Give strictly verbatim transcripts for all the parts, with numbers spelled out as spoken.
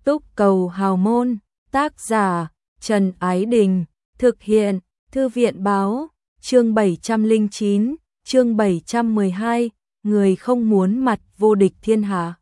Túc Cầu Hào Môn, tác giả Trần Ái Đình, thực hiện Thư viện Báo, chương bảy trăm lẻ chín, chương bảy trăm mười hai, người không muốn mặt vô địch thiên hạ.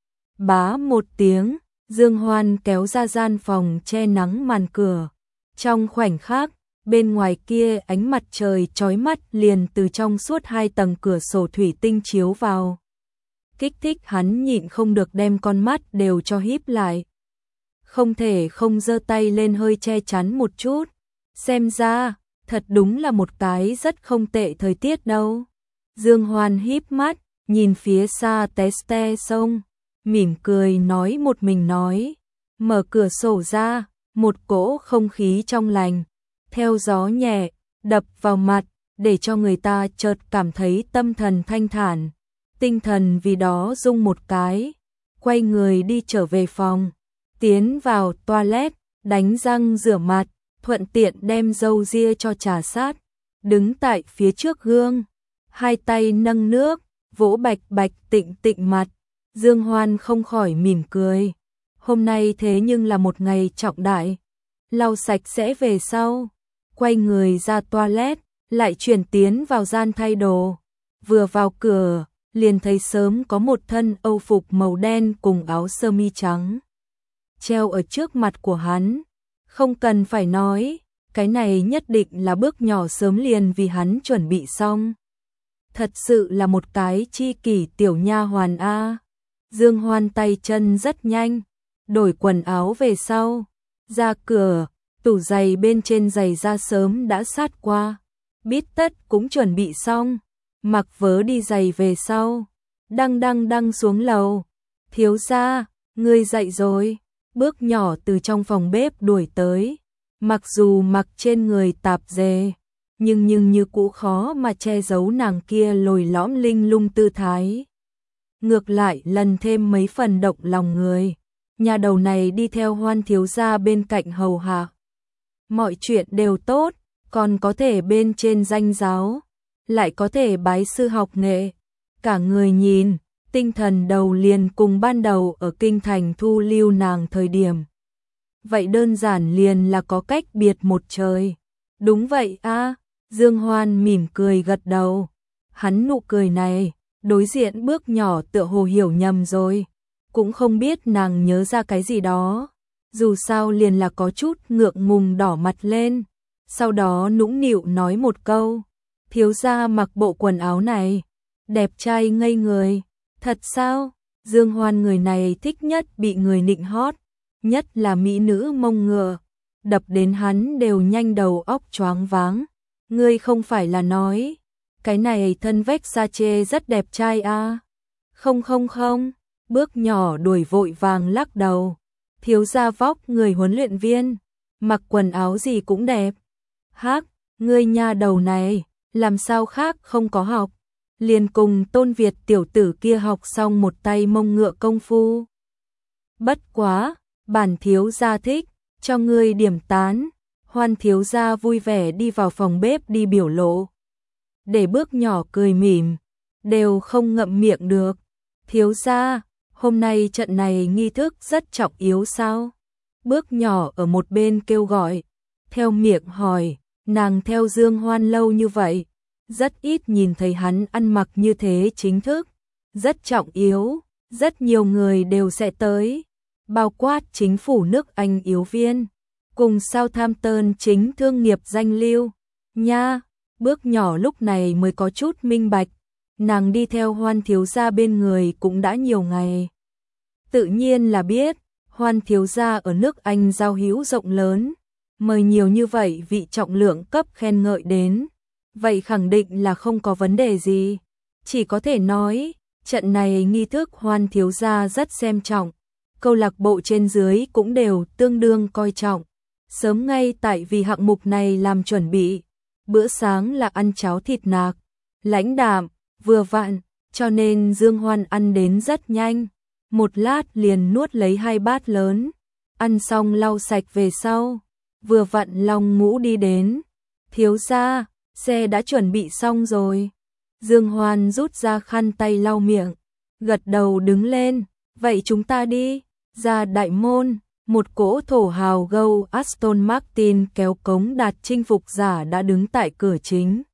Bá một tiếng, Dương Hoan kéo ra gian phòng che nắng màn cửa. Trong khoảnh khắc, bên ngoài kia ánh mặt trời chói mắt liền từ trong suốt hai tầng cửa sổ thủy tinh chiếu vào. Kích thích hắn nhịn không được đem con mắt đều cho híp lại. Không thể không giơ tay lên hơi che chắn một chút. Xem ra, thật đúng là một cái rất không tệ thời tiết đâu. Dương Hoan híp mắt, nhìn phía xa Teste sông, mỉm cười nói một mình nói. Mở cửa sổ ra, một cỗ không khí trong lành, theo gió nhẹ, đập vào mặt, để cho người ta chợt cảm thấy tâm thần thanh thản. Tinh thần vì đó rung một cái, quay người đi trở về phòng, tiến vào toilet, đánh răng rửa mặt, thuận tiện đem râu ria cho chà sát, đứng tại phía trước gương, hai tay nâng nước, vỗ bạch bạch tịnh tịnh mặt. Dương Hoan không khỏi mỉm cười. Hôm nay thế nhưng là một ngày trọng đại. Lau sạch sẽ về sau, quay người ra toilet, lại chuyển tiến vào gian thay đồ. Vừa vào cửa, liền thấy sớm có một thân âu phục màu đen cùng áo sơ mi trắng treo ở trước mặt của hắn. Không cần phải nói, cái này nhất định là bước nhỏ sớm liền vì hắn chuẩn bị xong. Thật sự là một cái chi kỷ tiểu nha hoàn a. Dương Hoan tay chân rất nhanh, đổi quần áo về sau, ra cửa, tủ giày bên trên giày da sớm đã sát qua, bít tất cũng chuẩn bị xong, mặc vớ đi giày về sau, đăng đăng đăng xuống lầu. Thiếu gia, ngươi dậy rồi. Bước nhỏ từ trong phòng bếp đuổi tới, mặc dù mặc trên người tạp dề, nhưng nhưng như cũ khó mà che giấu nàng kia lồi lõm linh lung tư thái. Ngược lại lần thêm mấy phần động lòng người, nhà đầu này đi theo Hoan thiếu gia bên cạnh hầu hạ. Mọi chuyện đều tốt, còn có thể bên trên danh giáo, lại có thể bái sư học nghệ. Cả người nhìn, tinh thần đầu liền cùng ban đầu ở kinh thành thu lưu nàng thời điểm. Vậy đơn giản liền là có cách biệt một trời. Đúng vậy a. Dương Hoan mỉm cười gật đầu. Hắn nụ cười này, đối diện bước nhỏ tựa hồ hiểu nhầm rồi, cũng không biết nàng nhớ ra cái gì đó. Dù sao liền là có chút ngượng ngùng đỏ mặt lên, sau đó nũng nịu nói một câu. Thiếu gia mặc bộ quần áo này, đẹp trai ngây người. Thật sao? Dương Hoan người này thích nhất bị người nịnh hót, nhất là mỹ nữ mông ngựa, đập đến hắn đều nhanh đầu óc choáng váng. Ngươi không phải là nói, cái này thân Versace rất đẹp trai à? Không không không, bước nhỏ đuổi vội vàng lắc đầu. Thiếu gia vóc người huấn luyện viên, mặc quần áo gì cũng đẹp. Hắc, ngươi nha đầu này, làm sao khác không có học, liền cùng Tôn Việt tiểu tử kia học xong một tay mông ngựa công phu. Bất quá, bản thiếu gia thích, cho ngươi điểm tán. Hoan thiếu gia vui vẻ đi vào phòng bếp đi biểu lộ. Để bước nhỏ cười mỉm, đều không ngậm miệng được. Thiếu gia, hôm nay trận này nghi thức rất trọng yếu sao? Bước nhỏ ở một bên kêu gọi, theo miệng hỏi, nàng theo Dương Hoan lâu như vậy, rất ít nhìn thấy hắn ăn mặc như thế chính thức, rất trọng yếu, rất nhiều người đều sẽ tới, bao quát chính phủ nước Anh yếu viên, cùng Southampton chính thương nghiệp danh lưu. Nha, bước nhỏ lúc này mới có chút minh bạch, nàng đi theo Hoan thiếu gia bên người cũng đã nhiều ngày. Tự nhiên là biết, Hoan thiếu gia ở nước Anh giao hữu rộng lớn, mời nhiều như vậy vị trọng lượng cấp khen ngợi đến. Vậy khẳng định là không có vấn đề gì. Chỉ có thể nói, trận này nghi thức Hoan thiếu gia rất xem trọng. Câu lạc bộ trên dưới cũng đều tương đương coi trọng. Sớm ngay tại vì hạng mục này làm chuẩn bị. Bữa sáng là ăn cháo thịt nạc, lãnh đạm, vừa vặn, cho nên Dương Hoan ăn đến rất nhanh. Một lát liền nuốt lấy hai bát lớn. Ăn xong lau sạch về sau, vừa vặn Long Ngũ đi đến. Thiếu gia, xe đã chuẩn bị xong rồi. Dương Hoan rút ra khăn tay lau miệng, gật đầu đứng lên. Vậy chúng ta đi. Ra đại môn, một cỗ thổ hào gâu Aston Martin kéo cống đạt chinh phục giả đã đứng tại cửa chính.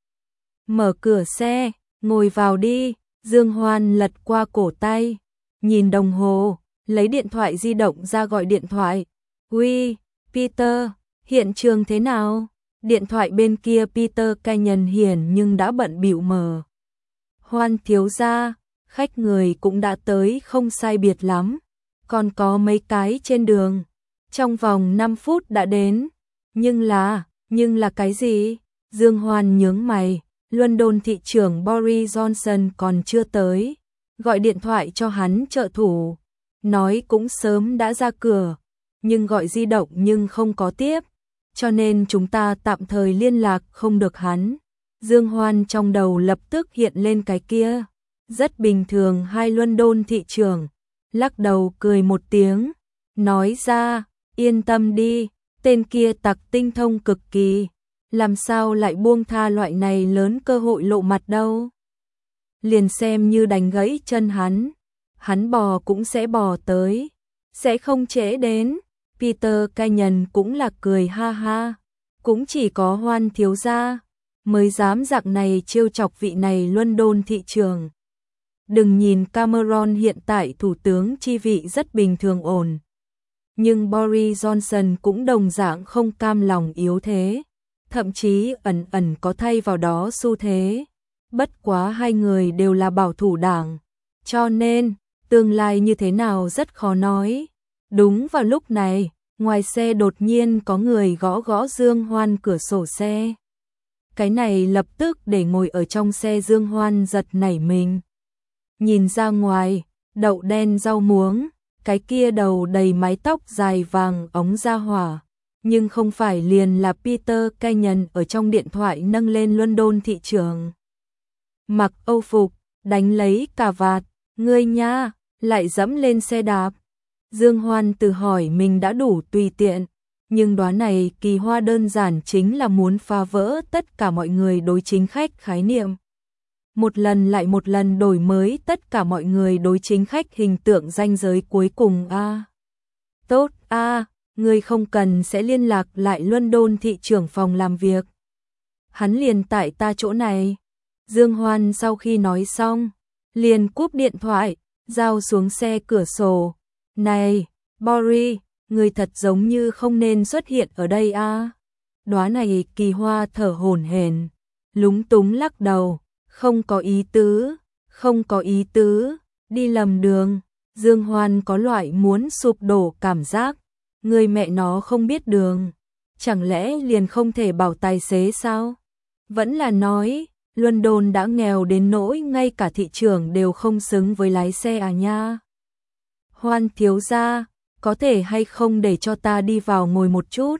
Mở cửa xe, ngồi vào đi, Dương Hoan lật qua cổ tay, nhìn đồng hồ, lấy điện thoại di động ra gọi điện thoại. Uy, Peter, hiện trường thế nào? Điện thoại bên kia Peter Canyon hiển nhưng đã bận bịu mờ. Hoan thiếu gia, khách người cũng đã tới không sai biệt lắm, còn có mấy cái trên đường. Trong vòng năm phút đã đến, nhưng là, nhưng là cái gì? Dương Hoan nhướng mày, London thị trưởng Boris Johnson còn chưa tới, gọi điện thoại cho hắn trợ thủ, nói cũng sớm đã ra cửa, nhưng gọi di động nhưng không có tiếp, cho nên chúng ta tạm thời liên lạc không được hắn. Dương Hoan trong đầu lập tức hiện lên cái kia, rất bình thường hai London thị trưởng, lắc đầu cười một tiếng, nói ra, yên tâm đi, tên kia tặc tinh thông cực kỳ, làm sao lại buông tha loại này lớn cơ hội lộ mặt đâu. Liền xem như đánh gãy chân hắn, hắn bò cũng sẽ bò tới, sẽ không trễ đến. Peter Canyon cũng là cười ha ha, cũng chỉ có Hoan thiếu gia mới dám dạng này trêu chọc vị này London thị trưởng. Đừng nhìn Cameron hiện tại thủ tướng chi vị rất bình thường ổn, nhưng Boris Johnson cũng đồng dạng không cam lòng yếu thế, thậm chí ẩn ẩn có thay vào đó xu thế. Bất quá hai người đều là bảo thủ đảng, cho nên tương lai như thế nào rất khó nói. Đúng vào lúc này, ngoài xe đột nhiên có người gõ gõ Dương Hoan cửa sổ xe. Cái này lập tức để ngồi ở trong xe Dương Hoan giật nảy mình. Nhìn ra ngoài, đậu đen rau muống, cái kia đầu đầy mái tóc dài vàng óng ra hỏa. Nhưng không phải liền là Peter Canyon ở trong điện thoại nâng lên London thị trường. Mặc âu phục, đánh lấy cà vạt, ngươi nha, lại dẫm lên xe đạp. Dương Hoan tự hỏi mình đã đủ tùy tiện, nhưng đoán này kỳ hoa đơn giản chính là muốn phá vỡ tất cả mọi người đối chính khách khái niệm. Một lần lại một lần đổi mới tất cả mọi người đối chính khách hình tượng ranh giới cuối cùng a. À. Tốt a, à, ngươi không cần sẽ liên lạc lại London thị trưởng phòng làm việc. Hắn liền tại ta chỗ này. Dương Hoan sau khi nói xong, liền cúp điện thoại, giao xuống xe cửa sổ. Này, Boris, người thật giống như không nên xuất hiện ở đây a. À. Đóa này kỳ hoa thở hổn hển, lúng túng lắc đầu, không có ý tứ, không có ý tứ, đi lầm đường. Dương Hoan có loại muốn sụp đổ cảm giác, người mẹ nó không biết đường, chẳng lẽ liền không thể bảo tài xế sao? Vẫn là nói, London đã nghèo đến nỗi ngay cả thị trưởng đều không xứng với lái xe à nha. Hoan thiếu gia, có thể hay không để cho ta đi vào ngồi một chút?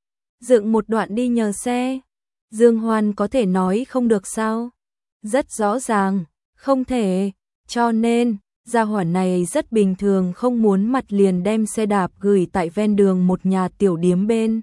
Dựng một đoạn đi nhờ xe. Dương Hoan có thể nói không được sao? Rất rõ ràng, không thể, cho nên, gia hỏa này rất bình thường không muốn mặt liền đem xe đạp gửi tại ven đường một nhà tiểu điếm bên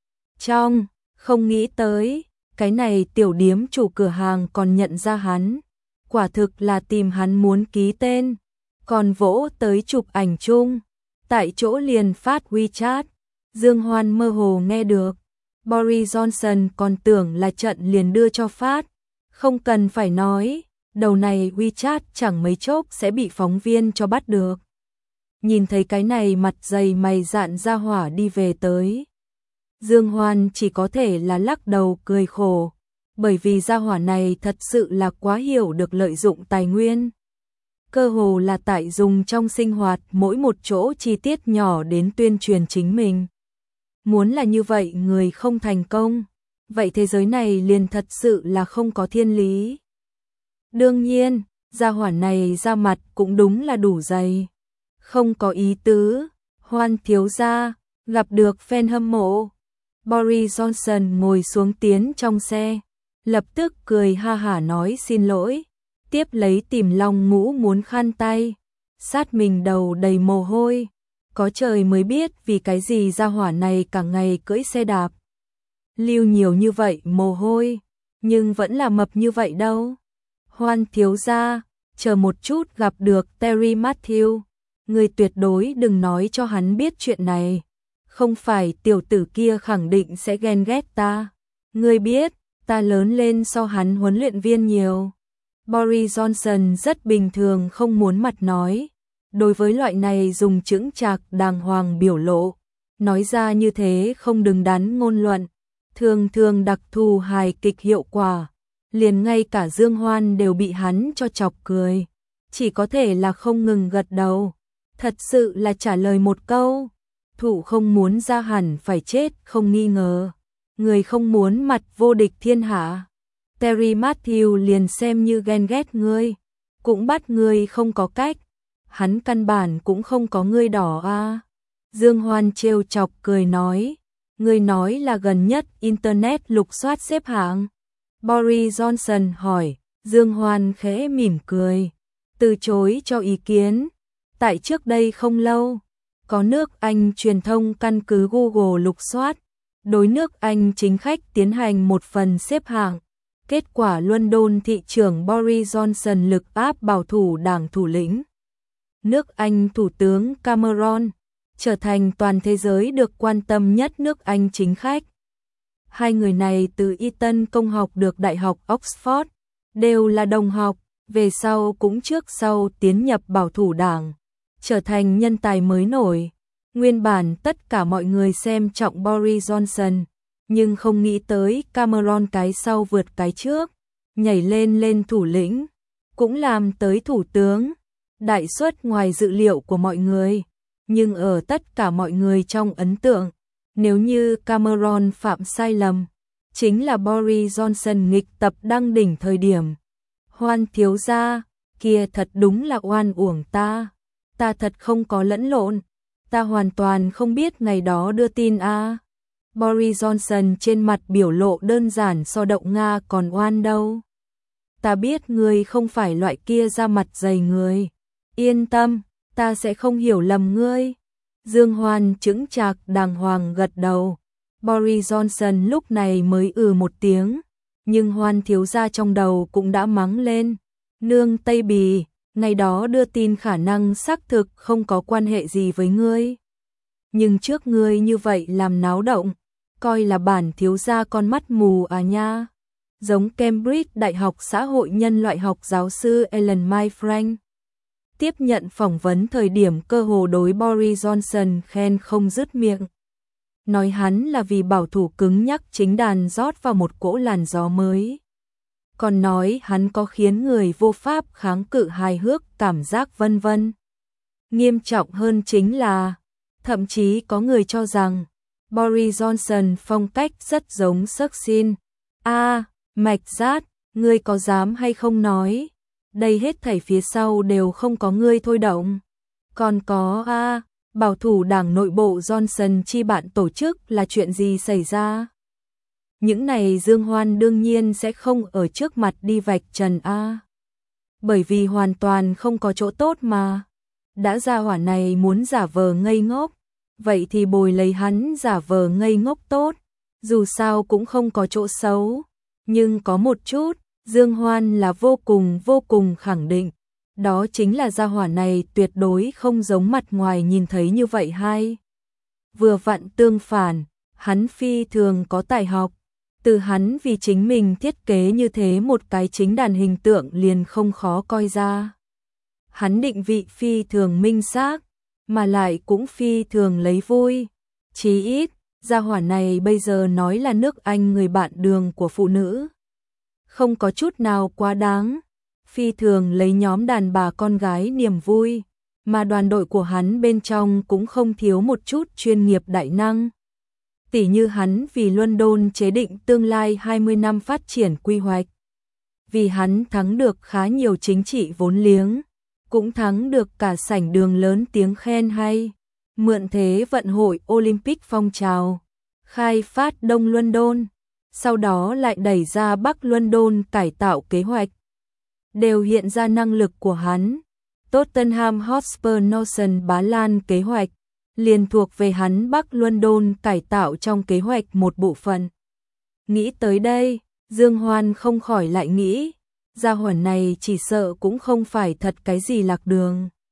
trong, không nghĩ tới, cái này tiểu điếm chủ cửa hàng còn nhận ra hắn, quả thực là tìm hắn muốn ký tên, còn vỗ tới chụp ảnh chung, tại chỗ liền phát WeChat. Dương Hoan mơ hồ nghe được, Boris Johnson còn tưởng là trận liền đưa cho phát, không cần phải nói, đầu này WeChat chẳng mấy chốc sẽ bị phóng viên cho bắt được. Nhìn thấy cái này mặt dày mày dạn ra hỏa đi về tới, Dương Hoan chỉ có thể là lắc đầu cười khổ, bởi vì gia hỏa này thật sự là quá hiểu được lợi dụng tài nguyên. Cơ hồ là tại dùng trong sinh hoạt mỗi một chỗ chi tiết nhỏ đến tuyên truyền chính mình. Muốn là như vậy người không thành công, vậy thế giới này liền thật sự là không có thiên lý. Đương nhiên, gia hỏa này ra mặt cũng đúng là đủ dày. Không có ý tứ, Hoan thiếu gia, gặp được fan hâm mộ. Boris Johnson ngồi xuống tiến trong xe, lập tức cười ha hả nói xin lỗi, tiếp lấy tìm lòng ngũ muốn khăn tay, sát mình đầu đầy mồ hôi. Có trời mới biết vì cái gì gia hỏa này cả ngày cưỡi xe đạp. Lưu nhiều như vậy mồ hôi, nhưng vẫn là mập như vậy đâu. Hoan thiếu gia, chờ một chút gặp được Terry Matthew. Ngươi tuyệt đối đừng nói cho hắn biết chuyện này. Không phải tiểu tử kia khẳng định sẽ ghen ghét ta. Ngươi biết, ta lớn lên so hắn huấn luyện viên nhiều. Boris Johnson rất bình thường không muốn mặt nói. Đối với loại này dùng chững chạc đàng hoàng biểu lộ. Nói ra như thế không đứng đắn ngôn luận. Thường thường đặc thù hài kịch hiệu quả. Liền ngay cả Dương Hoan đều bị hắn cho chọc cười. Chỉ có thể là không ngừng gật đầu. Thật sự là trả lời một câu. Thủ không muốn ra hẳn phải chết không nghi ngờ. Người không muốn mặt vô địch thiên hạ. Terry Matthew liền xem như ghen ghét ngươi. Cũng bắt ngươi không có cách. Hắn căn bản cũng không có ngươi đỏ a. Dương Hoan trêu chọc cười nói. Ngươi nói là gần nhất Internet lục soát xếp hạng. Boris Johnson hỏi. Dương Hoan khẽ mỉm cười. Từ chối cho ý kiến. Tại trước đây không lâu, có nước Anh truyền thông căn cứ Google lục soát, đối nước Anh chính khách tiến hành một phần xếp hạng. Kết quả London thị trưởng Boris Johnson lực áp bảo thủ đảng thủ lĩnh. Nước Anh Thủ tướng Cameron trở thành toàn thế giới được quan tâm nhất nước Anh chính khách. Hai người này từ Eton công học được Đại học Oxford, đều là đồng học, về sau cũng trước sau tiến nhập bảo thủ đảng. Trở thành nhân tài mới nổi. Nguyên bản tất cả mọi người xem trọng Boris Johnson, nhưng không nghĩ tới Cameron cái sau vượt cái trước, nhảy lên lên thủ lĩnh, cũng làm tới thủ tướng. Đại suất ngoài dự liệu của mọi người, nhưng ở tất cả mọi người trong ấn tượng, nếu như Cameron phạm sai lầm, chính là Boris Johnson nghịch tập đăng đỉnh thời điểm. Hoan thiếu gia, kia thật đúng là oan uổng ta. Ta thật không có lẫn lộn, ta hoàn toàn không biết ngày đó đưa tin a. À. Boris Johnson trên mặt biểu lộ đơn giản so động Nga còn oan đâu. Ta biết ngươi không phải loại kia ra mặt dày người. Yên tâm, ta sẽ không hiểu lầm ngươi. Dương Hoan chững chạc đàng hoàng gật đầu. Boris Johnson lúc này mới ừ một tiếng, nhưng Hoan thiếu gia trong đầu cũng đã mắng lên. Nương Tây Bì, ngày đó đưa tin khả năng xác thực không có quan hệ gì với ngươi. Nhưng trước ngươi như vậy làm náo động, coi là bản thiếu gia con mắt mù à nha. Giống Cambridge Đại học Xã hội Nhân loại học giáo sư Ellen Mai Frank. Tiếp nhận phỏng vấn thời điểm cơ hồ đối Boris Johnson khen không dứt miệng. Nói hắn là vì bảo thủ cứng nhắc chính đàn rót vào một cỗ làn gió mới. Còn nói hắn có khiến người vô pháp kháng cự hài hước cảm giác vân vân. Nghiêm trọng hơn chính là, thậm chí có người cho rằng, Boris Johnson phong cách rất giống Seoksin. A, Mạch Giác, ngươi có dám hay không nói? Đây hết thảy phía sau đều không có ngươi thôi động. Còn có A, bảo thủ đảng nội bộ Johnson chi bạn tổ chức là chuyện gì xảy ra? Những này Dương Hoan đương nhiên sẽ không ở trước mặt đi vạch trần A. Bởi vì hoàn toàn không có chỗ tốt mà. Đã ra hỏa này muốn giả vờ ngây ngốc, vậy thì bồi lấy hắn giả vờ ngây ngốc tốt. Dù sao cũng không có chỗ xấu. Nhưng có một chút, Dương Hoan là vô cùng vô cùng khẳng định. Đó chính là gia hỏa này tuyệt đối không giống mặt ngoài nhìn thấy như vậy hay. Vừa vặn tương phản, hắn phi thường có tài học. Từ hắn vì chính mình thiết kế như thế một cái chính đàn hình tượng liền không khó coi ra. Hắn định vị phi thường minh xác, mà lại cũng phi thường lấy vui. Chí ít, gia hỏa này bây giờ nói là nước Anh người bạn đường của phụ nữ. Không có chút nào quá đáng. Phi thường lấy nhóm đàn bà con gái niềm vui, mà đoàn đội của hắn bên trong cũng không thiếu một chút chuyên nghiệp đại năng. Tỉ như hắn vì London chế định tương lai hai mươi năm phát triển quy hoạch. Vì hắn thắng được khá nhiều chính trị vốn liếng, cũng thắng được cả sảnh đường lớn tiếng khen hay. Mượn thế vận hội Olympic phong trào, khai phát Đông London, sau đó lại đẩy ra Bắc London cải tạo kế hoạch. Đều hiện ra năng lực của hắn. Tottenham Hotspur Northern Bá Lan kế hoạch, liền thuộc về hắn Bắc London cải tạo trong kế hoạch một bộ phận. Nghĩ tới đây, Dương Hoan không khỏi lại nghĩ, gia hỏa này chỉ sợ cũng không phải thật cái gì lạc đường.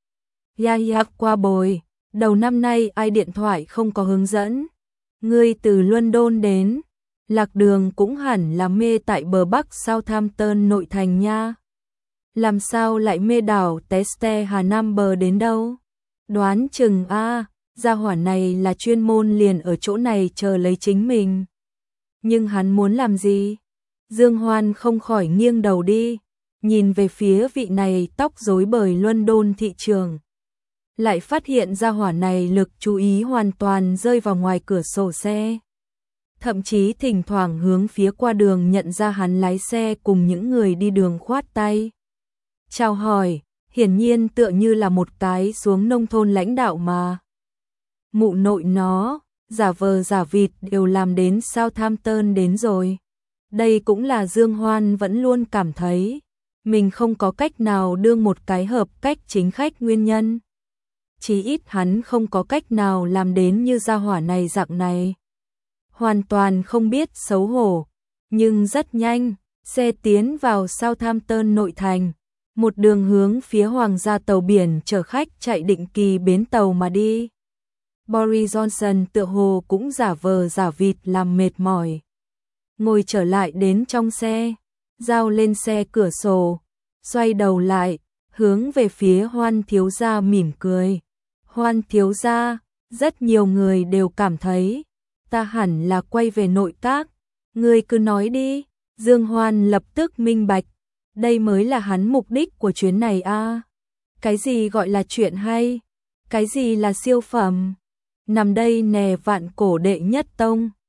Ya ya qua bồi, đầu năm nay ai điện thoại không có hướng dẫn. Ngươi từ London đến, lạc đường cũng hẳn là mê tại bờ Bắc Southampton nội thành nha. Làm sao lại mê đảo Teste Hà Nam bờ đến đâu? Đoán chừng a, gia hỏa này là chuyên môn liền ở chỗ này chờ lấy chính mình. Nhưng hắn muốn làm gì? Dương Hoan không khỏi nghiêng đầu đi, nhìn về phía vị này tóc rối bời London thị trường. Lại phát hiện gia hỏa này lực chú ý hoàn toàn rơi vào ngoài cửa sổ xe. Thậm chí thỉnh thoảng hướng phía qua đường nhận ra hắn lái xe cùng những người đi đường khoát tay. Chào hỏi, hiển nhiên tựa như là một cái xuống nông thôn lãnh đạo mà. Mụ nội nó, giả vờ giả vịt đều làm đến Southampton đến rồi. Đây cũng là Dương Hoan vẫn luôn cảm thấy mình không có cách nào đương một cái hợp cách chính khách nguyên nhân. Chí ít hắn không có cách nào làm đến như gia hỏa này dạng này. Hoàn toàn không biết xấu hổ, nhưng rất nhanh, xe tiến vào Southampton nội thành, một đường hướng phía hoàng gia tàu biển chở khách chạy định kỳ bến tàu mà đi. Boris Johnson tựa hồ cũng giả vờ giả vịt làm mệt mỏi. Ngồi trở lại đến trong xe, giao lên xe cửa sổ, xoay đầu lại, hướng về phía Hoan thiếu gia mỉm cười. Hoan thiếu gia, rất nhiều người đều cảm thấy ta hẳn là quay về nội các, ngươi cứ nói đi. Dương Hoan lập tức minh bạch, đây mới là hắn mục đích của chuyến này a. À. Cái gì gọi là chuyện hay? Cái gì là siêu phẩm? Nằm đây nè vạn cổ đệ nhất tông.